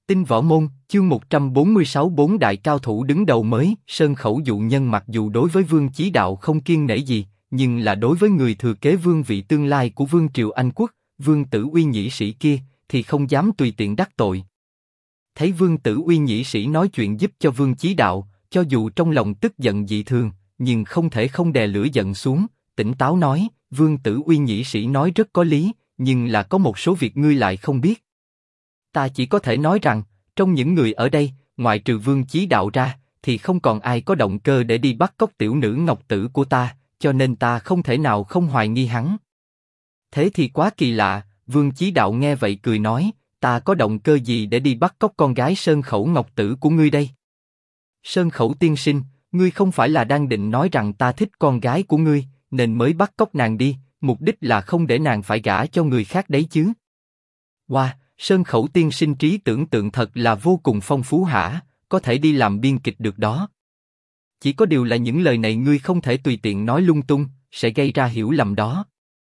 Tinh Võ Môn, chương 146 bốn đại cao thủ đứng đầu mới. Sơn Khẩu dụ nhân mặc dù đối với Vương Chí Đạo không kiêng nể gì, nhưng là đối với người thừa kế vương vị tương lai của Vương triều Anh quốc, Vương Tử Uy nhĩ sĩ kia, thì không dám tùy tiện đắc tội. Thấy Vương Tử Uy nhĩ sĩ nói chuyện giúp cho Vương Chí Đạo, cho dù trong lòng tức giận dị thường, nhưng không thể không đè lửa giận xuống, tỉnh táo nói: Vương Tử Uy nhĩ sĩ nói rất có lý, nhưng là có một số việc ngươi lại không biết. Ta chỉ có thể nói rằng, trong những người ở đây, ngoại trừ Vương Chí Đạo ra, thì không còn ai có động cơ để đi bắt cóc tiểu nữ Ngọc Tử của ta, cho nên ta không thể nào không hoài nghi hắn. Thế thì quá kỳ lạ. Vương Chí Đạo nghe vậy cười nói: ta có động cơ gì để đi bắt cóc con gái Sơn Khẩu Ngọc Tử của ngươi đây? Sơn Khẩu tiên sinh, ngươi không phải là đang định nói rằng ta thích con gái của ngươi, nên mới bắt cóc nàng đi, mục đích là không để nàng phải gả cho người khác đấy chứ? Wow, Sơn Khẩu tiên sinh trí tưởng tượng thật là vô cùng phong phú hả, có thể đi làm biên kịch được đó. Chỉ có điều là những lời này ngươi không thể tùy tiện nói lung tung, sẽ gây ra hiểu lầm đó.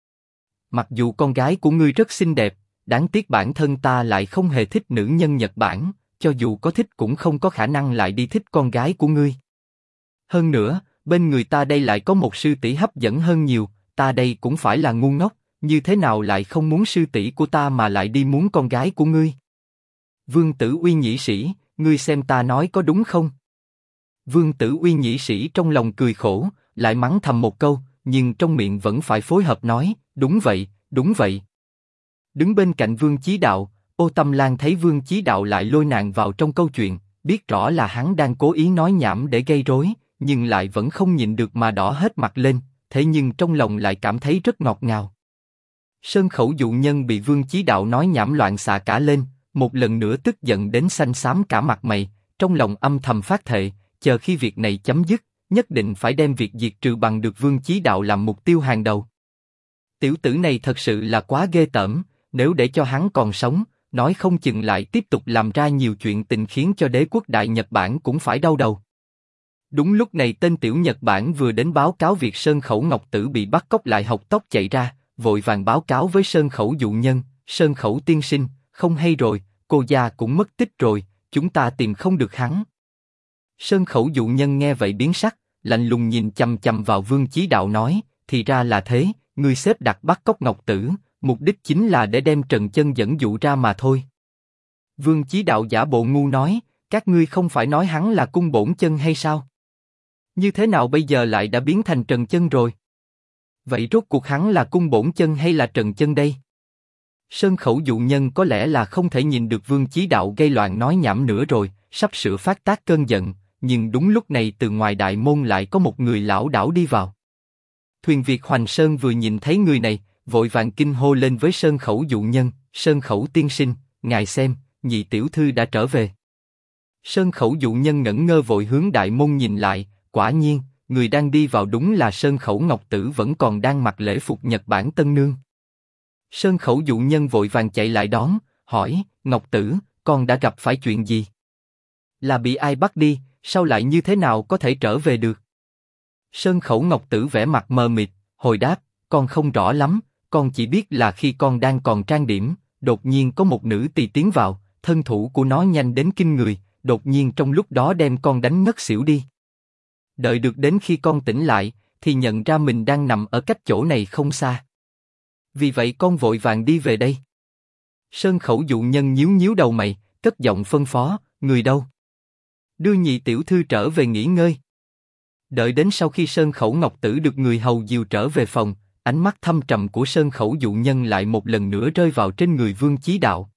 Mặc dù con gái của ngươi rất xinh đẹp, đáng tiếc bản thân ta lại không hề thích nữ nhân Nhật Bản, cho dù có thích cũng không có khả năng lại đi thích con gái của ngươi. Hơn nữa, bên người ta đây lại có một sư tỷ hấp dẫn hơn nhiều, ta đây cũng phải là ngu ngốc, như thế nào lại không muốn sư tỷ của ta mà lại đi muốn con gái của ngươi? Vương Tử Uy nhĩ sĩ, ngươi xem ta nói có đúng không? Vương Tử Uy nhĩ sĩ trong lòng cười khổ, lại mắng thầm một câu, nhưng trong miệng vẫn phải phối hợp nói: đúng vậy, đúng vậy. Đứng bên cạnh Vương Chí Đạo, Ô Tâm Lan thấy Vương Chí Đạo lại lôi nàng vào trong câu chuyện, biết rõ là hắn đang cố ý nói nhảm để gây rối, nhưng lại vẫn không nhịn được mà đỏ hết mặt lên, thế nhưng trong lòng lại cảm thấy rất ngọt ngào. Sơn Khẩu dụ nhân bị Vương Chí Đạo nói nhảm loạn xạ cả lên, một lần nữa tức giận đến xanh xám cả mặt mày, trong lòng âm thầm phát thệ, chờ khi việc này chấm dứt, nhất định phải đem việc diệt trừ bằng được Vương Chí Đạo làm mục tiêu hàng đầu. Tiểu tử này thật sự là quá ghê tởm, nếu để cho hắn còn sống, nói không chừng lại tiếp tục làm ra nhiều chuyện tình khiến cho đế quốc Đại Nhật Bản cũng phải đau đầu. Đúng lúc này tên tiểu Nhật Bản vừa đến báo cáo việc Sơn Khẩu Ngọc Tử bị bắt cóc lại học tốc chạy ra, vội vàng báo cáo với Sơn Khẩu dụ nhân: Sơn Khẩu tiên sinh, không hay rồi, cô gia cũng mất tích rồi, chúng ta tìm không được hắn. Sơn Khẩu dụ nhân nghe vậy biến sắc, lạnh lùng nhìn chằm chằm vào Vương Chí Đạo nói: thì ra là thế, ngươi xếp đặt bắt cóc Ngọc Tử, mục đích chính là để đem Trần Chân dẫn dụ ra mà thôi. Vương Chí Đạo giả bộ ngu nói: các ngươi không phải nói hắn là Cung Bổn Chân hay sao? Như thế nào bây giờ lại đã biến thành Trần Chân rồi? Vậy rốt cuộc hắn là Cung Bổn Chân hay là Trần Chân đây? Sơn Khẩu dụ nhân có lẽ là không thể nhìn được Vương Chí Đạo gây loạn nói nhảm nữa rồi, sắp sửa phát tác cơn giận, nhưng đúng lúc này từ ngoài đại môn lại có một người lão đảo đi vào. Thuyền Việt Hoành Sơn vừa nhìn thấy người này, vội vàng kinh hô lên với Sơn Khẩu dụ nhân: Sơn Khẩu tiên sinh, ngài xem, nhị tiểu thư đã trở về. Sơn Khẩu dụ nhân ngẩn ngơ vội hướng đại môn nhìn lại, quả nhiên, người đang đi vào đúng là Sơn Khẩu Ngọc Tử vẫn còn đang mặc lễ phục Nhật Bản tân nương. Sơn Khẩu dụ nhân vội vàng chạy lại đón, hỏi: Ngọc Tử, con đã gặp phải chuyện gì? Là bị ai bắt đi, sao lại như thế nào có thể trở về được? Sơn Khẩu Ngọc Tử vẻ mặt mờ mịt, hồi đáp: con không rõ lắm, con chỉ biết là khi con đang còn trang điểm, đột nhiên có một nữ tỳ tiến vào, thân thủ của nó nhanh đến kinh người, đột nhiên trong lúc đó đem con đánh ngất xỉu đi. Đợi được đến khi con tỉnh lại, thì nhận ra mình đang nằm ở cách chỗ này không xa. Vì vậy con vội vàng đi về đây. Sơn Khẩu dụ nhân nhíu nhíu đầu mày, cất giọng phân phó: người đâu? Đưa nhị tiểu thư trở về nghỉ ngơi. Đợi đến sau khi Sơn Khẩu Ngọc Tử được người hầu dìu trở về phòng, ánh mắt thâm trầm của Sơn Khẩu dụ nhân lại một lần nữa rơi vào trên người Vương Chí Đạo.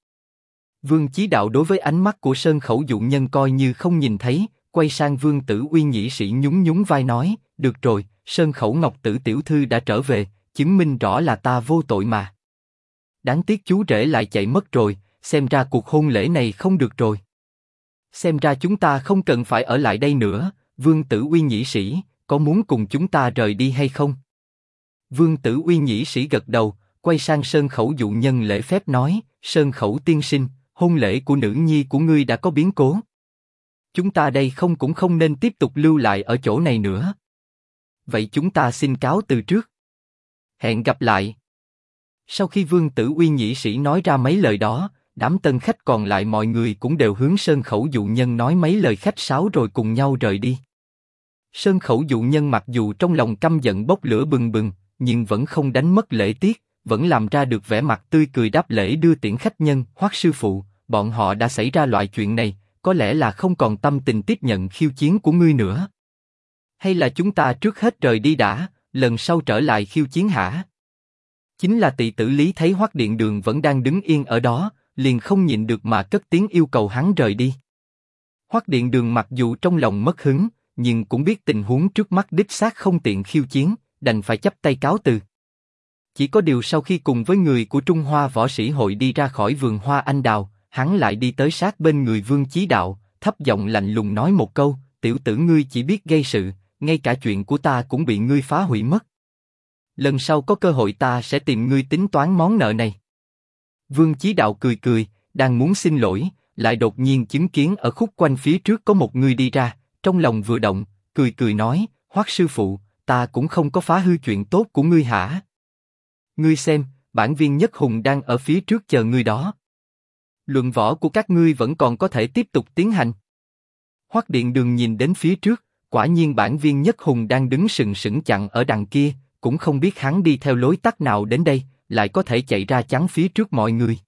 Vương Chí Đạo đối với ánh mắt của Sơn Khẩu dụ nhân coi như không nhìn thấy, quay sang Vương Tử Uy nhĩ sĩ nhún nhún vai nói: được rồi, Sơn Khẩu Ngọc Tử tiểu thư đã trở về, chứng minh rõ là ta vô tội mà. Đáng tiếc chú rể lại chạy mất rồi, xem ra cuộc hôn lễ này không được rồi. Xem ra chúng ta không cần phải ở lại đây nữa. Vương Tử Uy nhĩ sĩ, có muốn cùng chúng ta rời đi hay không? Vương Tử Uy nhĩ sĩ gật đầu, quay sang Sơn Khẩu dụ nhân lễ phép nói: Sơn Khẩu tiên sinh, hôn lễ của nữ nhi của ngươi đã có biến cố. Chúng ta đây cũng không nên tiếp tục lưu lại ở chỗ này nữa. Vậy chúng ta xin cáo từ trước. Hẹn gặp lại. Sau khi Vương Tử Uy nhĩ sĩ nói ra mấy lời đó, Đám tân khách còn lại mọi người cũng đều hướng Sơn Khẩu dụ nhân nói mấy lời khách sáo rồi cùng nhau rời đi. Sơn Khẩu dụ nhân mặc dù trong lòng căm giận bốc lửa bừng bừng, nhưng vẫn không đánh mất lễ tiết, vẫn làm ra được vẻ mặt tươi cười đáp lễ đưa tiễn khách nhân. Hoắc sư phụ, bọn họ đã xảy ra loại chuyện này, có lẽ là không còn tâm tình tiếp nhận khiêu chiến của ngươi nữa. Hay là chúng ta trước hết rời đi đã, lần sau trở lại khiêu chiến hả? Chính là tỳ tử Lý thấy Hoắc Điện Đường vẫn đang đứng yên ở đó, liền không nhịn được mà cất tiếng yêu cầu hắn rời đi. Hoắc Điện Đường mặc dù trong lòng mất hứng, nhưng cũng biết tình huống trước mắt đích xác không tiện khiêu chiến, đành phải chắp tay cáo từ. Chỉ có điều sau khi cùng với người của Trung Hoa Võ Sĩ Hội đi ra khỏi vườn hoa anh đào, hắn lại đi tới sát bên người Vương Chí Đạo, thấp giọng lạnh lùng nói một câu: tiểu tử ngươi chỉ biết gây sự, ngay cả chuyện của ta cũng bị ngươi phá hủy mất. Lần sau có cơ hội ta sẽ tìm ngươi tính toán món nợ này. Vương Chí Đạo cười cười, đang muốn xin lỗi, lại đột nhiên chứng kiến ở khúc quanh phía trước có một người đi ra, trong lòng vừa động, cười cười nói: Hoắc sư phụ, ta cũng không có phá hư chuyện tốt của ngươi hả? Ngươi xem, bản viên Nhất Hùng đang ở phía trước chờ ngươi đó. Luận võ của các ngươi vẫn còn có thể tiếp tục tiến hành. Hoắc Điện Đường nhìn đến phía trước, quả nhiên bản viên Nhất Hùng đang đứng sừng sững chặn ở đằng kia, cũng không biết hắn đi theo lối tắt nào đến đây, lại có thể chạy ra chắn phía trước mọi người.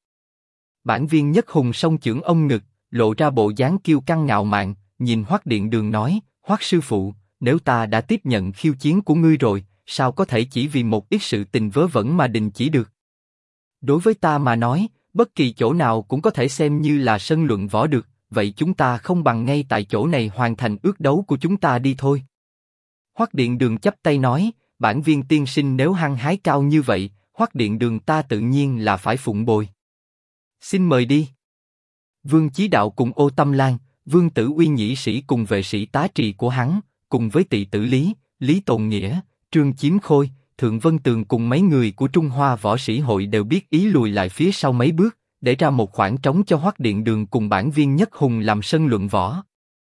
Bản viên Nhất Hùng song chưởng ông ngực, lộ ra bộ dáng kiêu căng ngạo mạn, nhìn Hoắc Điện Đường nói: Hoắc sư phụ, nếu ta đã tiếp nhận khiêu chiến của ngươi rồi, sao có thể chỉ vì một ít sự tình vớ vẩn mà đình chỉ được? Đối với ta mà nói, bất kỳ chỗ nào cũng có thể xem như là sân luận võ được, vậy chúng ta không bằng ngay tại chỗ này hoàn thành ước đấu của chúng ta đi thôi. Hoắc Điện Đường chắp tay nói: bản viên tiên sinh nếu hăng hái cao như vậy, Hoắc Điện Đường ta tự nhiên là phải phụng bồi. Xin mời đi. Vương Chí Đạo cùng Ô Tâm Lan, Vương Tử Uy nhĩ sĩ cùng vệ sĩ tá trì của hắn, cùng với tỳ tử Lý, Lý Tồn Nghĩa, Trương Chiếm Khôi, Thượng Vân Tường cùng mấy người của Trung Hoa Võ Sĩ Hội đều biết ý lùi lại phía sau mấy bước, để ra một khoảng trống cho Hoắc Điện Đường cùng bản viên Nhất Hùng làm sân luận võ.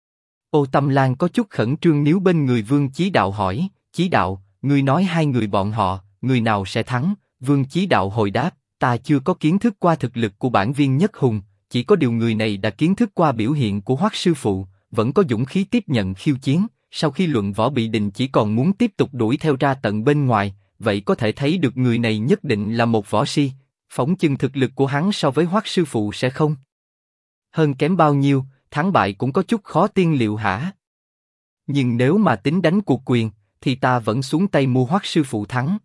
Ô Tâm Lan có chút khẩn trương níu bên người Vương Chí Đạo hỏi: Chí Đạo, ngươi nói hai người bọn họ, người nào sẽ thắng? Vương Chí Đạo hồi đáp: ta chưa có kiến thức qua thực lực của bản viên Nhất Hùng, chỉ có điều người này đã kiến thức qua biểu hiện của Hoắc sư phụ, vẫn có dũng khí tiếp nhận khiêu chiến. Sau khi luận võ bị đình chỉ còn muốn tiếp tục đuổi theo ra tận bên ngoài, vậy có thể thấy được người này nhất định là một võ si. Phỏng chừng thực lực của hắn so với Hoắc sư phụ sẽ không hơn kém bao nhiêu, thắng bại cũng có chút khó tiên liệu hả? Nhưng nếu mà tính đánh cuộc quyền, thì ta vẫn xuống tay mua Hoắc sư phụ thắng.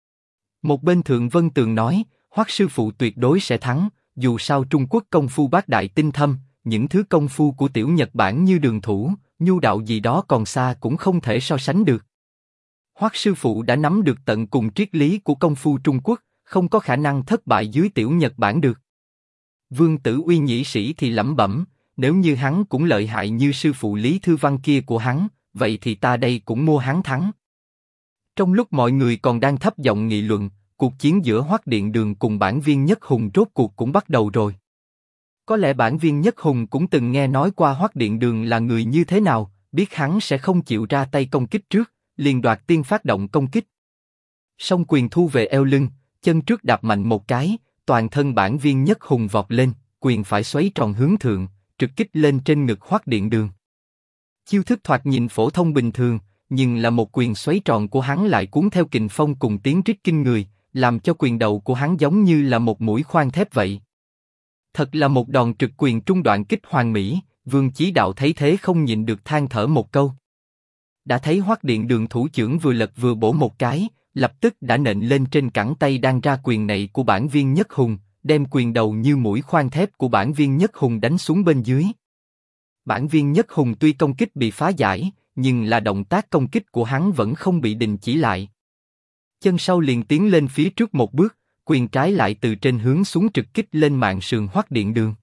Một bên Thượng Vân Tường nói: Hoắc sư phụ tuyệt đối sẽ thắng, dù sao Trung Quốc công phu bát đại tinh thâm, những thứ công phu của tiểu Nhật Bản như đường thủ, nhu đạo gì đó còn xa cũng không thể so sánh được. Hoắc sư phụ đã nắm được tận cùng triết lý của công phu Trung Quốc, không có khả năng thất bại dưới tiểu Nhật Bản được. Vương Tử Uy nhĩ sĩ thì lẩm bẩm: nếu như hắn cũng lợi hại như sư phụ Lý Thư Văn kia của hắn, vậy thì ta đây cũng mua hắn thắng. Trong lúc mọi người còn đang thấp giọng nghị luận, cuộc chiến giữa Hoắc Điện Đường cùng bản viên Nhất Hùng rốt cuộc cũng bắt đầu rồi. Có lẽ bản viên Nhất Hùng cũng từng nghe nói qua Hoắc Điện Đường là người như thế nào, biết hắn sẽ không chịu ra tay công kích trước, liền đoạt tiên phát động công kích. Song quyền thu về eo lưng, chân trước đạp mạnh một cái, toàn thân bản viên Nhất Hùng vọt lên, quyền phải xoáy tròn hướng thượng, trực kích lên trên ngực Hoắc Điện Đường. Chiêu thức thoạt nhìn phổ thông bình thường, nhưng là một quyền xoáy tròn của hắn lại cuốn theo kình phong cùng tiếng rít kinh người, làm cho quyền đầu của hắn giống như là một mũi khoan thép vậy. Thật là một đòn trực quyền trung đoạn kích hoàn mỹ. Vương Chí Đạo thấy thế không nhịn được than thở một câu. Đã thấy Hoắc Điện Đường thủ chưởng vừa lật vừa bổ một cái, lập tức đã nện lên trên cẳng tay đang ra quyền này của bản viên Nhất Hùng, đem quyền đầu như mũi khoan thép của bản viên Nhất Hùng đánh xuống bên dưới. Bản viên Nhất Hùng tuy công kích bị phá giải, nhưng là động tác công kích của hắn vẫn không bị đình chỉ lại. Chân sau liền tiến lên phía trước một bước, quyền trái lại từ trên hướng xuống trực kích lên mạn sườn Hoắc Điện Đường.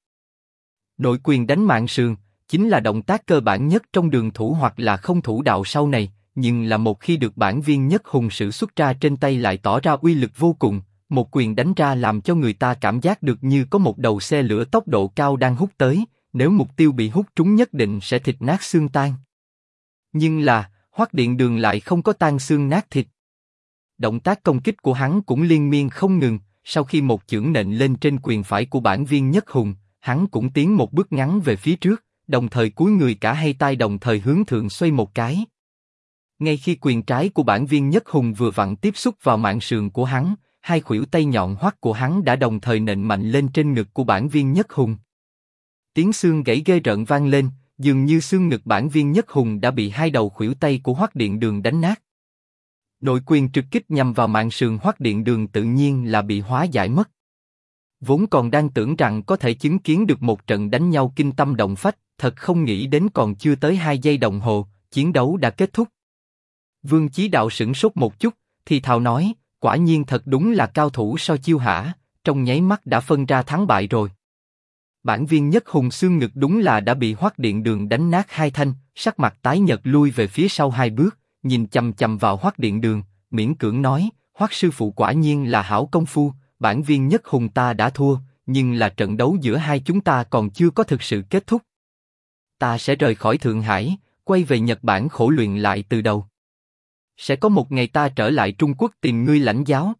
Nội quyền đánh mạn sườn chính là động tác cơ bản nhất trong đường thủ hoặc là không thủ đạo sau này, nhưng là một khi được bản viên Nhất Hùng sử xuất ra trên tay lại tỏ ra uy lực vô cùng, một quyền đánh ra làm cho người ta cảm giác được như có một đầu xe lửa tốc độ cao đang hút tới, nếu mục tiêu bị hút trúng nhất định sẽ thịt nát xương tan. Nhưng là, Hoắc Điện Đường lại không có tan xương nát thịt. Động tác công kích của hắn cũng liên miên không ngừng, sau khi một chưởng nện lên trên quyền phải của Bản Viên Nhất Hùng, hắn cũng tiến một bước ngắn về phía trước, đồng thời cúi người cả hai tay đồng thời hướng thượng xoay một cái. Ngay khi quyền trái của Bản Viên Nhất Hùng vừa vặn tiếp xúc vào mạn sườn của hắn, hai khuỷu tay nhọn hoắt của hắn đã đồng thời nện mạnh lên trên ngực của Bản Viên Nhất Hùng. Tiếng xương gãy ghê rợn vang lên, dường như xương ngực Bản Viên Nhất Hùng đã bị hai đầu khuỷu tay của Hoắc Điện Đường đánh nát. Nội quyền trực kích nhằm vào mạn sườn Hoắc Điện Đường tự nhiên là bị hóa giải mất. Vốn còn đang tưởng rằng có thể chứng kiến được một trận đánh nhau kinh tâm động phách, thật không nghĩ đến còn chưa tới 2 giây đồng hồ, chiến đấu đã kết thúc. Vương Chí Đạo sửng sốt một chút, thì thào nói, quả nhiên thật đúng là cao thủ so chiêu hả, trong nháy mắt đã phân ra thắng bại rồi. Bản Viên Nhất Hùng xương ngực đúng là đã bị Hoắc Điện Đường đánh nát hai thanh, sắc mặt tái nhợt lui về phía sau 2 bước, nhìn chằm chằm vào Hoắc Điện Đường, miễn cưỡng nói, Hoắc sư phụ quả nhiên là hảo công phu, Bản Viên Nhất Hùng ta đã thua, nhưng là trận đấu giữa hai chúng ta còn chưa có thực sự kết thúc. Ta sẽ rời khỏi Thượng Hải, quay về Nhật Bản khổ luyện lại từ đầu. Sẽ có một ngày ta trở lại Trung Quốc tìm ngươi lãnh giáo.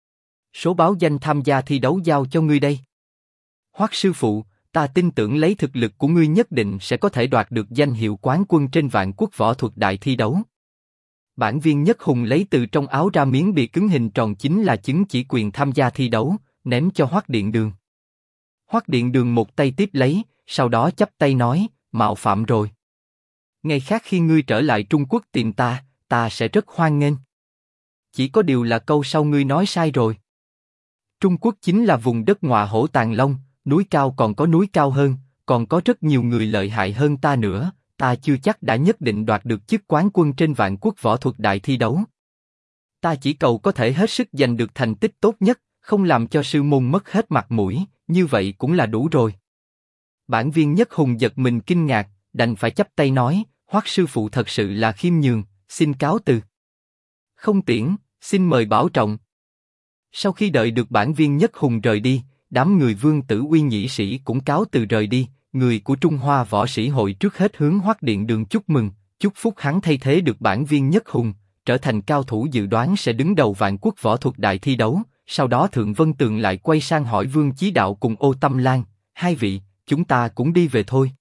Số báo danh tham gia thi đấu giao cho ngươi đây. Hoắc sư phụ, ta tin tưởng lấy thực lực của ngươi nhất định sẽ có thể đoạt được danh hiệu quán quân trên Vạn Quốc võ thuật đại thi đấu. Bản Viên Nhất Hùng lấy từ trong áo ra miếng bìa cứng hình tròn chính là chứng chỉ quyền tham gia thi đấu, ném cho Hoắc Điện Đường. Hoắc Điện Đường một tay tiếp lấy, sau đó chắp tay nói, mạo phạm rồi. Ngày khác khi ngươi trở lại Trung Quốc tìm ta, ta sẽ rất hoan nghênh. Chỉ có điều là câu sau ngươi nói sai rồi. Trung Quốc chính là vùng đất ngọa hổ tàng long, núi cao còn có núi cao hơn, còn có rất nhiều người lợi hại hơn ta nữa, ta chưa chắc đã nhất định đoạt được chức quán quân trên Vạn Quốc võ thuật đại thi đấu. Ta chỉ cầu có thể hết sức giành được thành tích tốt nhất, không làm cho sư môn mất hết mặt mũi, như vậy cũng là đủ rồi. Bản Viên Nhất Hùng giật mình kinh ngạc, đành phải chắp tay nói, Hoắc sư phụ thật sự là khiêm nhường, xin cáo từ. Không tiễn, xin mời bảo trọng. Sau khi đợi được Bản Viên Nhất Hùng rời đi, đám người Vương Tử Uy nhĩ sĩ cũng cáo từ rời đi. Người của Trung Hoa Võ Sĩ Hội trước hết hướng Hoắc Điện Đường chúc mừng, chúc phúc hắn thay thế được Bản Viên Nhất Hùng, trở thành cao thủ dự đoán sẽ đứng đầu Vạn Quốc võ thuật đại thi đấu. Sau đó Thượng Vân Tường lại quay sang hỏi Vương Chí Đạo cùng Ô Tâm Lan, hai vị, chúng ta cũng đi về thôi.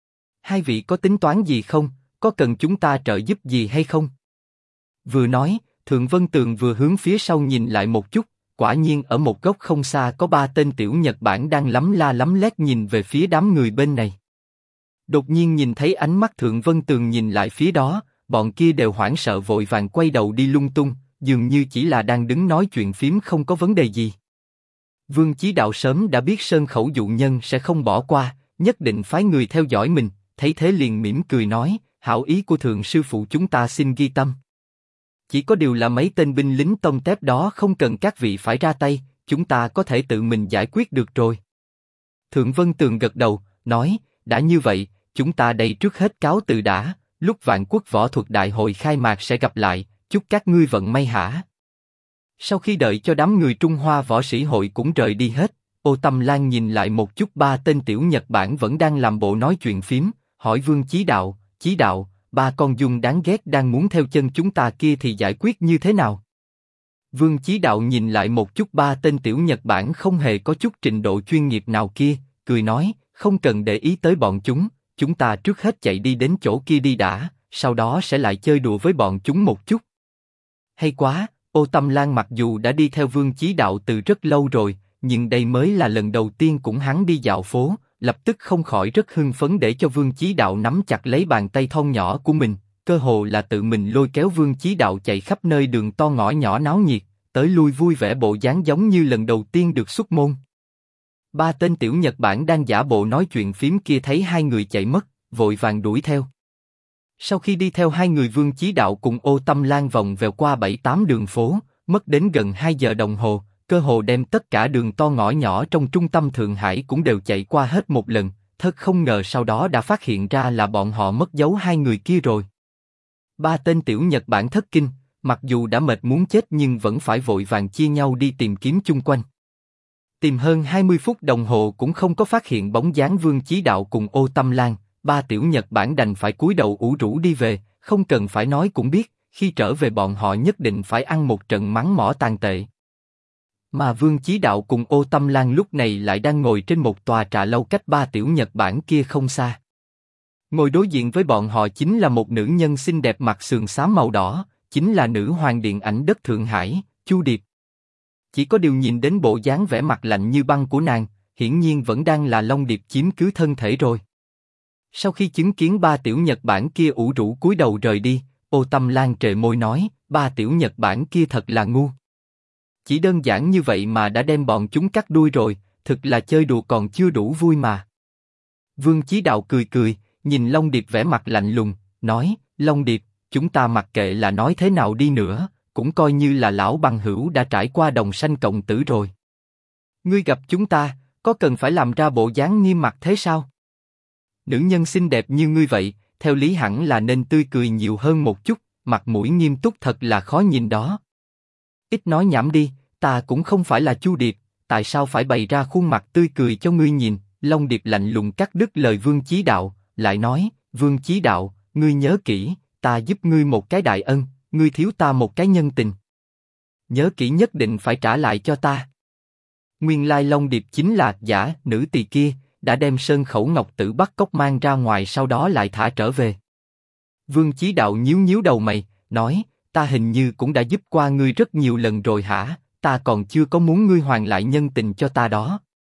Hai vị có tính toán gì không, có cần chúng ta trợ giúp gì hay không? Vừa nói, Thượng Vân Tường vừa hướng phía sau nhìn lại một chút, quả nhiên ở một góc không xa có 3 tên tiểu Nhật Bản đang lắm la lắm lét nhìn về phía đám người bên này. Đột nhiên nhìn thấy ánh mắt Thượng Vân Tường nhìn lại phía đó, bọn kia đều hoảng sợ vội vàng quay đầu đi lung tung, dường như chỉ là đang đứng nói chuyện phím không có vấn đề gì. Vương Chí Đạo sớm đã biết Sơn Khẩu dụ nhân sẽ không bỏ qua, nhất định phái người theo dõi mình, thấy thế liền mỉm cười nói, hảo ý của Thượng sư phụ chúng ta xin ghi tâm. Chỉ có điều là mấy tên binh lính tôm tép đó không cần các vị phải ra tay, chúng ta có thể tự mình giải quyết được rồi. Thượng Vân Tường gật đầu, nói, đã như vậy, chúng ta đây trước hết cáo từ đã, lúc Vạn Quốc võ thuật đại hội khai mạc sẽ gặp lại, chúc các ngươi vận may hả. Sau khi đợi cho đám người Trung Hoa Võ Sĩ Hội cũng rời đi hết, Ô Tâm Lan nhìn lại một chút 3 tên tiểu Nhật Bản vẫn đang làm bộ nói chuyện phím, hỏi Vương Chí Đạo, 3 con giun đáng ghét đang muốn theo chân chúng ta kia thì giải quyết như thế nào? Vương Chí Đạo nhìn lại một chút 3 tên tiểu Nhật Bản không hề có chút trình độ chuyên nghiệp nào kia, cười nói, không cần để ý tới bọn chúng ta trước hết chạy đi đến chỗ kia đi đã, sau đó sẽ lại chơi đùa với bọn chúng một chút. Hay quá, Ô Tâm Lan mặc dù đã đi theo Vương Chí Đạo từ rất lâu rồi, nhưng đây mới là lần đầu tiên cũng hắn đi dạo phố, lập tức không khỏi rất hưng phấn để cho Vương Chí Đạo nắm chặt lấy bàn tay thon nhỏ của mình, cơ hồ là tự mình lôi kéo Vương Chí Đạo chạy khắp nơi đường to ngõ nhỏ náo nhiệt, tới lui vui vẻ bộ dáng giống như lần đầu tiên được xuất môn. 3 tên tiểu Nhật Bản đang giả bộ nói chuyện phím kia thấy hai người chạy mất, vội vàng đuổi theo. Sau khi đi theo hai người Vương Chí Đạo cùng Ô Tâm Lan vòng vèo qua 7-8 đường phố, mất đến gần 2 giờ đồng hồ, cơ hồ đem tất cả đường to ngõ nhỏ trong trung tâm Thượng Hải cũng đều chạy qua hết một lần, thật không ngờ sau đó đã phát hiện ra là bọn họ mất dấu hai người kia rồi. 3 tên tiểu Nhật Bản thất kinh, mặc dù đã mệt muốn chết nhưng vẫn phải vội vàng chia nhau đi tìm kiếm chung quanh. Tìm hơn 20 phút đồng hồ cũng không có phát hiện bóng dáng Vương Chí Đạo cùng Ô Tâm Lan, 3 tiểu Nhật Bản đành phải cúi đầu ủ rũ đi về, không cần phải nói cũng biết, khi trở về bọn họ nhất định phải ăn một trận mắng mỏ tàn tệ. Mà Vương Chí Đạo cùng Ô Tâm Lan lúc này lại đang ngồi trên một tòa trà lâu cách Ba Tiểu Nhật Bản kia không xa. Ngồi đối diện với bọn họ chính là một nữ nhân xinh đẹp mặc sườn xám màu đỏ, chính là nữ hoàng điện ảnh đất Thượng Hải, Chu Điệp. Chỉ có điều nhìn đến bộ dáng vẻ mặt lạnh như băng của nàng, hiển nhiên vẫn đang là Long Điệp chiếm cứ thân thể rồi. Sau khi chứng kiến Ba Tiểu Nhật Bản kia ủ rũ cúi đầu rời đi, Ô Tâm Lan trề môi nói, Ba Tiểu Nhật Bản kia thật là ngu. Chỉ đơn giản như vậy mà đã đem bọn chúng cắt đuôi rồi, thực là chơi đùa còn chưa đủ vui mà. Vương Chí Đạo cười cười, nhìn Long Điệp vẻ mặt lạnh lùng, nói, Long Điệp, chúng ta mặc kệ là nói thế nào đi nữa, cũng coi như là lão bằng hữu đã trải qua đồng sanh cộng tử rồi. Ngươi gặp chúng ta, có cần phải làm ra bộ dáng nghiêm mặt thế sao? Nữ nhân xinh đẹp như ngươi vậy, theo lý hẳn là nên tươi cười nhiều hơn một chút, mặt mũi nghiêm túc thật là khó nhìn đó. Ít nói nhảm đi, ta cũng không phải là Chu Điệp, tại sao phải bày ra khuôn mặt tươi cười cho ngươi nhìn? Long Điệp lạnh lùng cắt đứt lời Vương Chí Đạo, lại nói, Vương Chí Đạo, ngươi nhớ kỹ, ta giúp ngươi một cái đại ân, ngươi thiếu ta một cái nhân tình. Nhớ kỹ nhất định phải trả lại cho ta. Nguyên lai Long Điệp chính là giả nữ tỳ kia, đã đem Sơn Khẩu Ngọc Tử bắt cóc mang ra ngoài sau đó lại thả trở về. Vương Chí Đạo nhíu nhíu đầu mày, nói, ta hình như cũng đã giúp qua ngươi rất nhiều lần rồi hả, ta còn chưa có muốn ngươi hoàn lại nhân tình cho ta đó.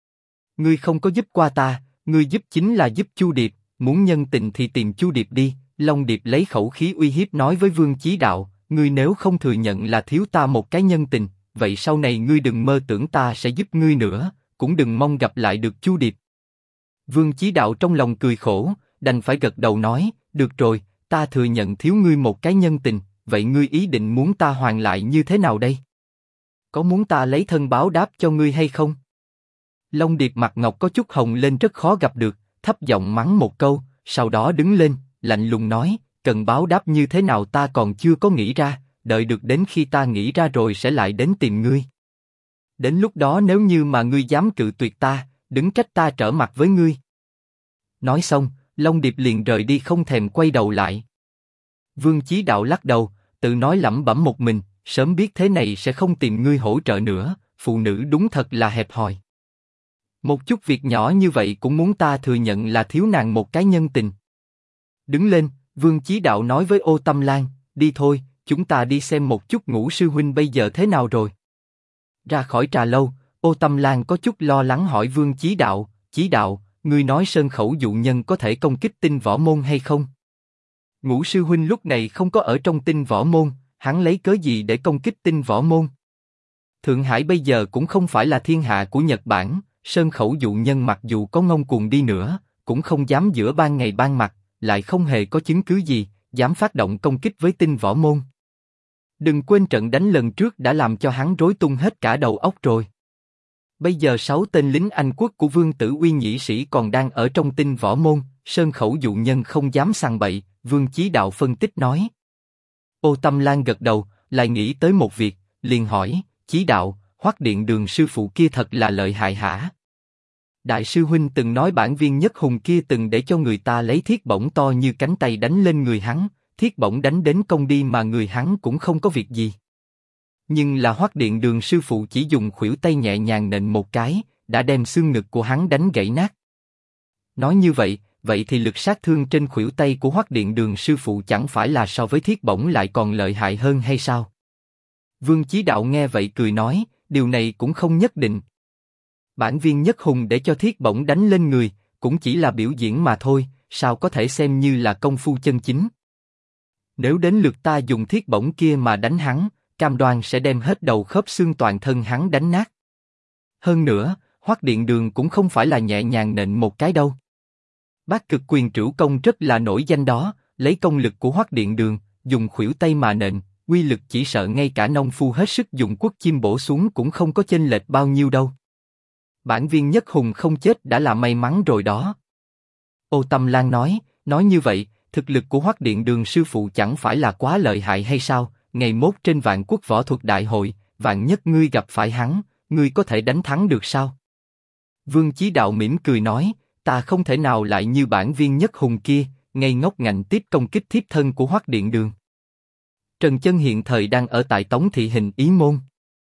Ngươi không có giúp qua ta, ngươi giúp chính là giúp Chu Điệp, muốn nhân tình thì tìm Chu Điệp đi. Long Điệp lấy khẩu khí uy hiếp nói với Vương Chí Đạo, ngươi nếu không thừa nhận là thiếu ta một cái nhân tình, vậy sau này ngươi đừng mơ tưởng ta sẽ giúp ngươi nữa, cũng đừng mong gặp lại được Chu Điệp. Vương Chí Đạo trong lòng cười khổ, đành phải gật đầu nói, được rồi, ta thừa nhận thiếu ngươi một cái nhân tình, vậy ngươi ý định muốn ta hoàn lại như thế nào đây? Có muốn ta lấy thân báo đáp cho ngươi hay không? Long Điệp mặt ngọc có chút hồng lên rất khó gặp được, thấp giọng mắng một câu, sau đó đứng lên, lạnh lùng nói, cần báo đáp như thế nào ta còn chưa có nghĩ ra, đợi được đến khi ta nghĩ ra rồi sẽ lại đến tìm ngươi. Đến lúc đó nếu như mà ngươi dám cự tuyệt ta, đừng trách ta trở mặt với ngươi. Nói xong, Long Điệp liền rời đi không thèm quay đầu lại. Vương Chí Đạo lắc đầu, tự nói lẩm bẩm một mình, sớm biết thế này sẽ không tìm ngươi hỗ trợ nữa, phụ nữ đúng thật là hẹp hòi. Một chút việc nhỏ như vậy cũng muốn ta thừa nhận là thiếu nàng một cái nhân tình. Đứng lên, Vương Chí Đạo nói với Ô Tâm Lan, đi thôi, chúng ta đi xem một chút Ngũ sư huynh bây giờ thế nào rồi. Ra khỏi trà lâu, Ô Tâm Lan có chút lo lắng hỏi Vương Chí Đạo, ngươi nói Sơn Khẩu dụ nhân có thể công kích Tinh Võ Môn hay không? Ngũ sư huynh lúc này không có ở trong Tinh Võ Môn, hắn lấy cớ gì để công kích Tinh Võ Môn? Thượng Hải bây giờ cũng không phải là thiên hạ của Nhật Bản, Sơn Khẩu dụ nhân mặc dù có ngông cuồng đi nữa, cũng không dám giữa ban ngày ban mặt, lại không hề có chứng cứ gì, dám phát động công kích với Tinh Võ Môn. Đừng quên trận đánh lần trước đã làm cho hắn rối tung hết cả đầu óc rồi. Bây giờ 6 tên lính Anh quốc của Vương Tử Uy nhĩ sĩ còn đang ở trong Tinh Võ Môn, Sơn Khẩu dụ nhân không dám sằng bậy, Vương Chí Đạo phân tích nói. Ô Tâm Lan gật đầu, lại nghĩ tới một việc, liền hỏi, Chí Đạo, Hoắc Điện Đường sư phụ kia thật là lợi hại hả? Đại sư huynh từng nói bản viên Nhất Hùng kia từng để cho người ta lấy thiết bổng to như cánh tay đánh lên người hắn, thiết bổng đánh đến công đi mà người hắn cũng không có việc gì. Nhưng là Hoắc Điện Đường sư phụ chỉ dùng khuỷu tay nhẹ nhàng nện một cái, đã đem xương ngực của hắn đánh gãy nát. Nói như vậy, vậy thì lực sát thương trên khuỷu tay của Hoắc Điện Đường sư phụ chẳng phải là so với thiết bổng lại còn lợi hại hơn hay sao? Vương Chí Đạo nghe vậy cười nói, điều này cũng không nhất định. Bản viên Nhất Hùng để cho thiết bổng đánh lên người, cũng chỉ là biểu diễn mà thôi, sao có thể xem như là công phu chân chính? Nếu đến lượt ta dùng thiết bổng kia mà đánh hắn, cam đoan sẽ đem hết đầu khớp xương toàn thân hắn đánh nát. Hơn nữa, Hoắc Điện Đường cũng không phải là nhẹ nhàng nện một cái đâu. Bát Cực Quyền Trửu Công rất là nổi danh đó, lấy công lực của Hoắc Điện Đường, dùng khuỷu tay mà nện, uy lực chỉ sợ ngay cả nông phu hết sức dùng quất chim bổ xuống cũng không có chênh lệch bao nhiêu đâu. Bản viên Nhất Hùng không chết đã là may mắn rồi đó. Ô Tâm Lan nói như vậy, thực lực của Hoắc Điện Đường sư phụ chẳng phải là quá lợi hại hay sao? Ngày mốt trên Vạn Quốc Võ Thuật Đại Hội, vạn nhất ngươi gặp phải hắn, ngươi có thể đánh thắng được sao? Vương Chí Đạo mỉm cười nói, ta không thể nào lại như bản viên Nhất Hùng kia, ngây ngốc ngạnh tiếp công kích thiếp thân của Hoắc Điện Đường. Trần Chân hiện thời đang ở tại Tống Thị Hình Ý Môn.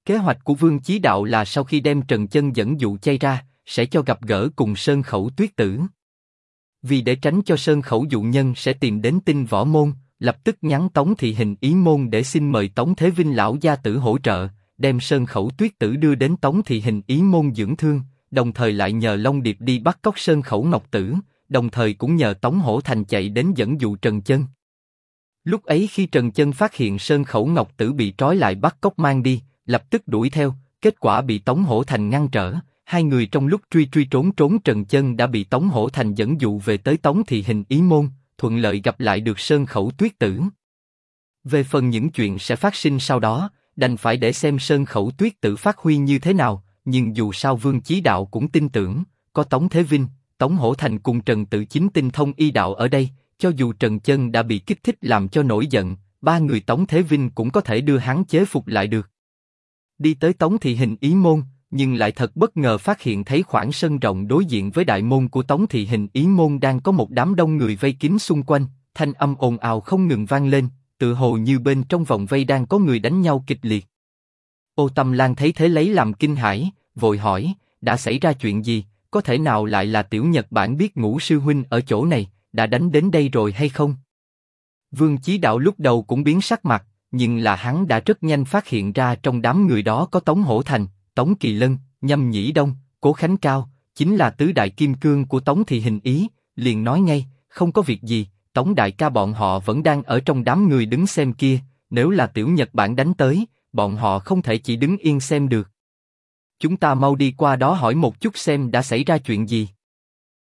Kế hoạch của Vương Chí Đạo là sau khi đem Trần Chân dẫn dụ chay ra, sẽ cho gặp gỡ cùng Sơn Khẩu Tuyết Tử. Vì để tránh cho Sơn Khẩu dụ nhân sẽ tìm đến Tinh Võ Môn, lập tức nhắn Tống Thị Hình Ý Môn để xin mời Tống Thế Vinh lão gia tử hỗ trợ, đem Sơn Khẩu Tuyết Tử đưa đến Tống Thị Hình Ý Môn dưỡng thương, đồng thời lại nhờ Long Điệp đi bắt cóc Sơn Khẩu Ngọc Tử, đồng thời cũng nhờ Tống Hổ Thành chạy đến dẫn dụ Trần Chân. Lúc ấy khi Trần Chân phát hiện Sơn Khẩu Ngọc Tử bị trói lại bắt cóc mang đi, lập tức đuổi theo, kết quả bị Tống Hổ Thành ngăn trở. Hai người trong lúc truy trốn Trần Chân đã bị Tống Hổ Thành dẫn dụ về tới Tống Thị Hình Ý Môn, thuận lợi gặp lại được Sơn Khẩu Tuyết Tử. Về phần những chuyện sẽ phát sinh sau đó, đành phải để xem Sơn Khẩu Tuyết Tử phát huy như thế nào, nhưng dù sao Vương Chí Đạo cũng tin tưởng, có Tống Thế Vinh, Tống Hổ Thành cùng Trần Tự Chính tinh thông y đạo ở đây, cho dù Trần Chân đã bị kích thích làm cho nổi giận, ba người Tống Thế Vinh cũng có thể đưa hắn chế phục lại được. Đi tới Tống Thị Hình Ý Môn, nhưng lại thật bất ngờ phát hiện thấy khoảng sân rộng đối diện với đại môn của Tống Thị Hình Ý Môn đang có một đám đông người vây kín xung quanh, thanh âm ồn ào không ngừng vang lên, tự hồ như bên trong vòng vây đang có người đánh nhau kịch liệt. Ô Tâm Lan thấy thế lấy làm kinh hãi, vội hỏi, đã xảy ra chuyện gì, có thể nào lại là Tiểu Nhật Bản biết Ngũ sư huynh ở chỗ này, đã đánh đến đây rồi hay không? Vương Chí Đạo lúc đầu cũng biến sắc mặt, nhưng là hắn đã rất nhanh phát hiện ra trong đám người đó có Tống Hổ Thành, Tống Kỳ Lân, Nhâm Nhĩ Đông, Cố Khánh Cao, chính là tứ đại kim cương của Tống Thị Hình Ý, liền nói ngay, không có việc gì, Tống đại ca bọn họ vẫn đang ở trong đám người đứng xem kia, nếu là Tiểu Nhật Bản đánh tới, bọn họ không thể chỉ đứng yên xem được. Chúng ta mau đi qua đó hỏi một chút xem đã xảy ra chuyện gì.